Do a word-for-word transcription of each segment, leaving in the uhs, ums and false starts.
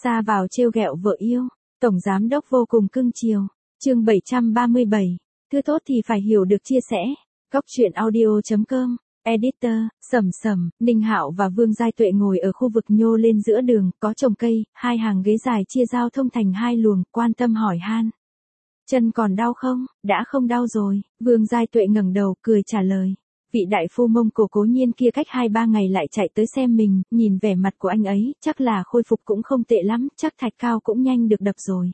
Xa vào trêu ghẹo vợ yêu, tổng giám đốc vô cùng cưng chiều. Chương bảy trăm ba mươi bảy, thứ tốt thì phải hiểu được chia sẻ. Góc truyện audio chấm com. Editor, Sầm Sầm, Ninh Hạo và Vương Giai Tuệ ngồi ở khu vực nhô lên giữa đường, có trồng cây, hai hàng ghế dài chia giao thông thành hai luồng, quan tâm hỏi han. Chân còn đau không? Đã không đau rồi, Vương Giai Tuệ ngẩng đầu cười trả lời. Vị đại phu Mông Cổ Cố Nhiên kia cách hai ba ngày lại chạy tới xem mình, nhìn vẻ mặt của anh ấy, chắc là khôi phục cũng không tệ lắm, chắc thạch cao cũng nhanh được đập rồi.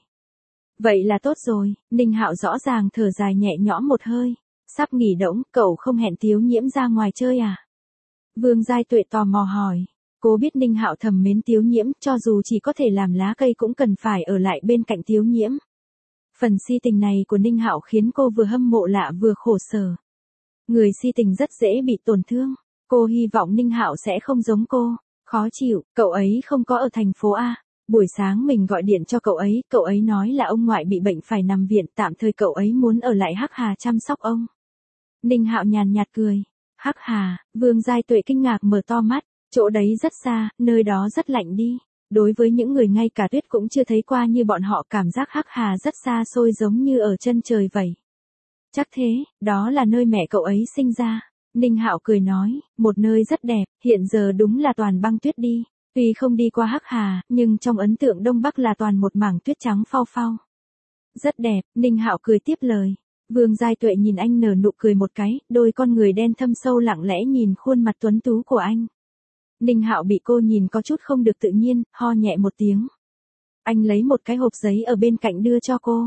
Vậy là tốt rồi, Ninh Hạo rõ ràng thở dài nhẹ nhõm một hơi. Sắp nghỉ đỗng, cậu không hẹn Tiếu Nhiễm ra ngoài chơi à? Vương Giai Tuệ tò mò hỏi. Cô biết Ninh Hạo thầm mến Tiếu Nhiễm, cho dù chỉ có thể làm lá cây cũng cần phải ở lại bên cạnh Tiếu Nhiễm. Phần si tình này của Ninh Hạo khiến cô vừa hâm mộ lạ vừa khổ sở. Người si tình rất dễ bị tổn thương. Cô hy vọng Ninh Hạo sẽ không giống cô. Khó chịu, cậu ấy không có ở thành phố A. Buổi sáng mình gọi điện cho cậu ấy, cậu ấy nói là ông ngoại bị bệnh phải nằm viện, tạm thời cậu ấy muốn ở lại Hắc Hà chăm sóc ông. Ninh Hạo nhàn nhạt cười. Hắc Hà, Vương Giai Tuệ kinh ngạc mở to mắt, chỗ đấy rất xa, nơi đó rất lạnh đi. Đối với những người ngay cả tuyết cũng chưa thấy qua như bọn họ, cảm giác Hắc Hà rất xa xôi giống như ở chân trời vậy. Chắc thế, đó là nơi mẹ cậu ấy sinh ra. Ninh Hạo cười nói, một nơi rất đẹp, hiện giờ đúng là toàn băng tuyết đi. Tuy không đi qua Hắc Hà, nhưng trong ấn tượng Đông Bắc là toàn một mảng tuyết trắng phau phau. Rất đẹp, Ninh Hạo cười tiếp lời. Vương Giai Tuệ nhìn anh nở nụ cười một cái, đôi con người đen thâm sâu lặng lẽ nhìn khuôn mặt tuấn tú của anh. Ninh Hạo bị cô nhìn có chút không được tự nhiên, ho nhẹ một tiếng. Anh lấy một cái hộp giấy ở bên cạnh đưa cho cô.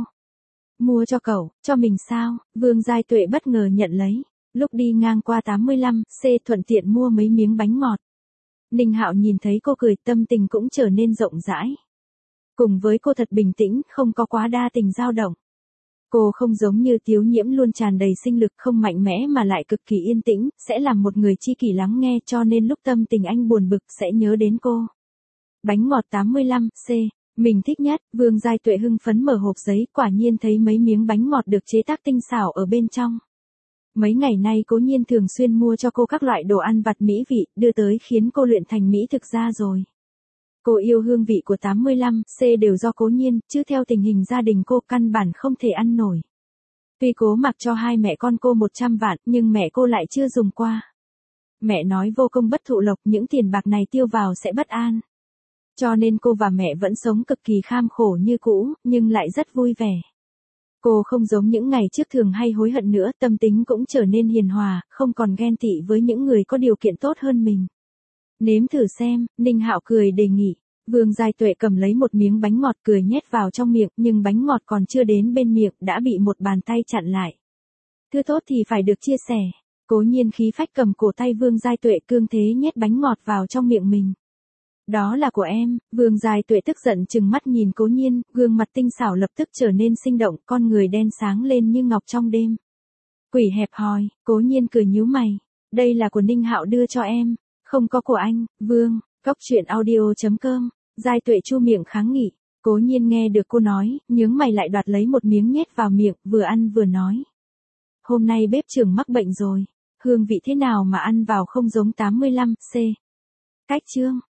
Mua cho cậu, cho mình sao? Vương Giai Tuệ bất ngờ nhận lấy. Lúc đi ngang qua tám mươi lăm C thuận tiện mua mấy miếng bánh ngọt. Ninh Hạo nhìn thấy cô cười, tâm tình cũng trở nên rộng rãi. Cùng với cô thật bình tĩnh, không có quá đa tình dao động. Cô không giống như Tiếu Nhiễm luôn tràn đầy sinh lực, không mạnh mẽ mà lại cực kỳ yên tĩnh, sẽ làm một người chi kỷ lắng nghe, cho nên lúc tâm tình anh buồn bực sẽ nhớ đến cô. Bánh ngọt tám mươi lăm C, mình thích nhất. Vương Giai Tuệ hưng phấn mở hộp giấy, quả nhiên thấy mấy miếng bánh ngọt được chế tác tinh xảo ở bên trong. Mấy ngày nay Cố Nhiên thường xuyên mua cho cô các loại đồ ăn vặt mỹ vị, đưa tới khiến cô luyện thành mỹ thực ra rồi. Cô yêu hương vị của tám mươi lăm C đều do Cố Nhiên, chứ theo tình hình gia đình cô căn bản không thể ăn nổi. Tuy Cố Mặc cho hai mẹ con cô một trăm vạn, nhưng mẹ cô lại chưa dùng qua. Mẹ nói vô công bất thụ lộc, những tiền bạc này tiêu vào sẽ bất an. Cho nên cô và mẹ vẫn sống cực kỳ kham khổ như cũ, nhưng lại rất vui vẻ. Cô không giống những ngày trước thường hay hối hận nữa, tâm tính cũng trở nên hiền hòa, không còn ghen tị với những người có điều kiện tốt hơn mình. Nếm thử xem, Ninh Hạo cười đề nghị. Vương Giai Tuệ cầm lấy một miếng bánh ngọt cười nhét vào trong miệng, nhưng bánh ngọt còn chưa đến bên miệng, đã bị một bàn tay chặn lại. Thứ tốt thì phải được chia sẻ. Cố Nhiên khí phách cầm cổ tay Vương Giai Tuệ, cương thế nhét bánh ngọt vào trong miệng mình. Đó là của em. Vương Giai Tuệ tức giận trừng mắt nhìn Cố Nhiên, gương mặt tinh xảo lập tức trở nên sinh động, con người đen sáng lên như ngọc trong đêm. Quỷ hẹp hòi. Cố Nhiên cười nhíu mày. Đây là của Ninh Hạo đưa cho em, không có của anh. Vương, góc truyện audio chấm com. Giai Tuệ chu miệng kháng nghị. Cố Nhiên nghe được cô nói, nhướng mày lại đoạt lấy một miếng nhét vào miệng, vừa ăn vừa nói. Hôm nay bếp trưởng mắc bệnh rồi, hương vị thế nào mà ăn vào không giống tám mươi lăm C. Cách chương.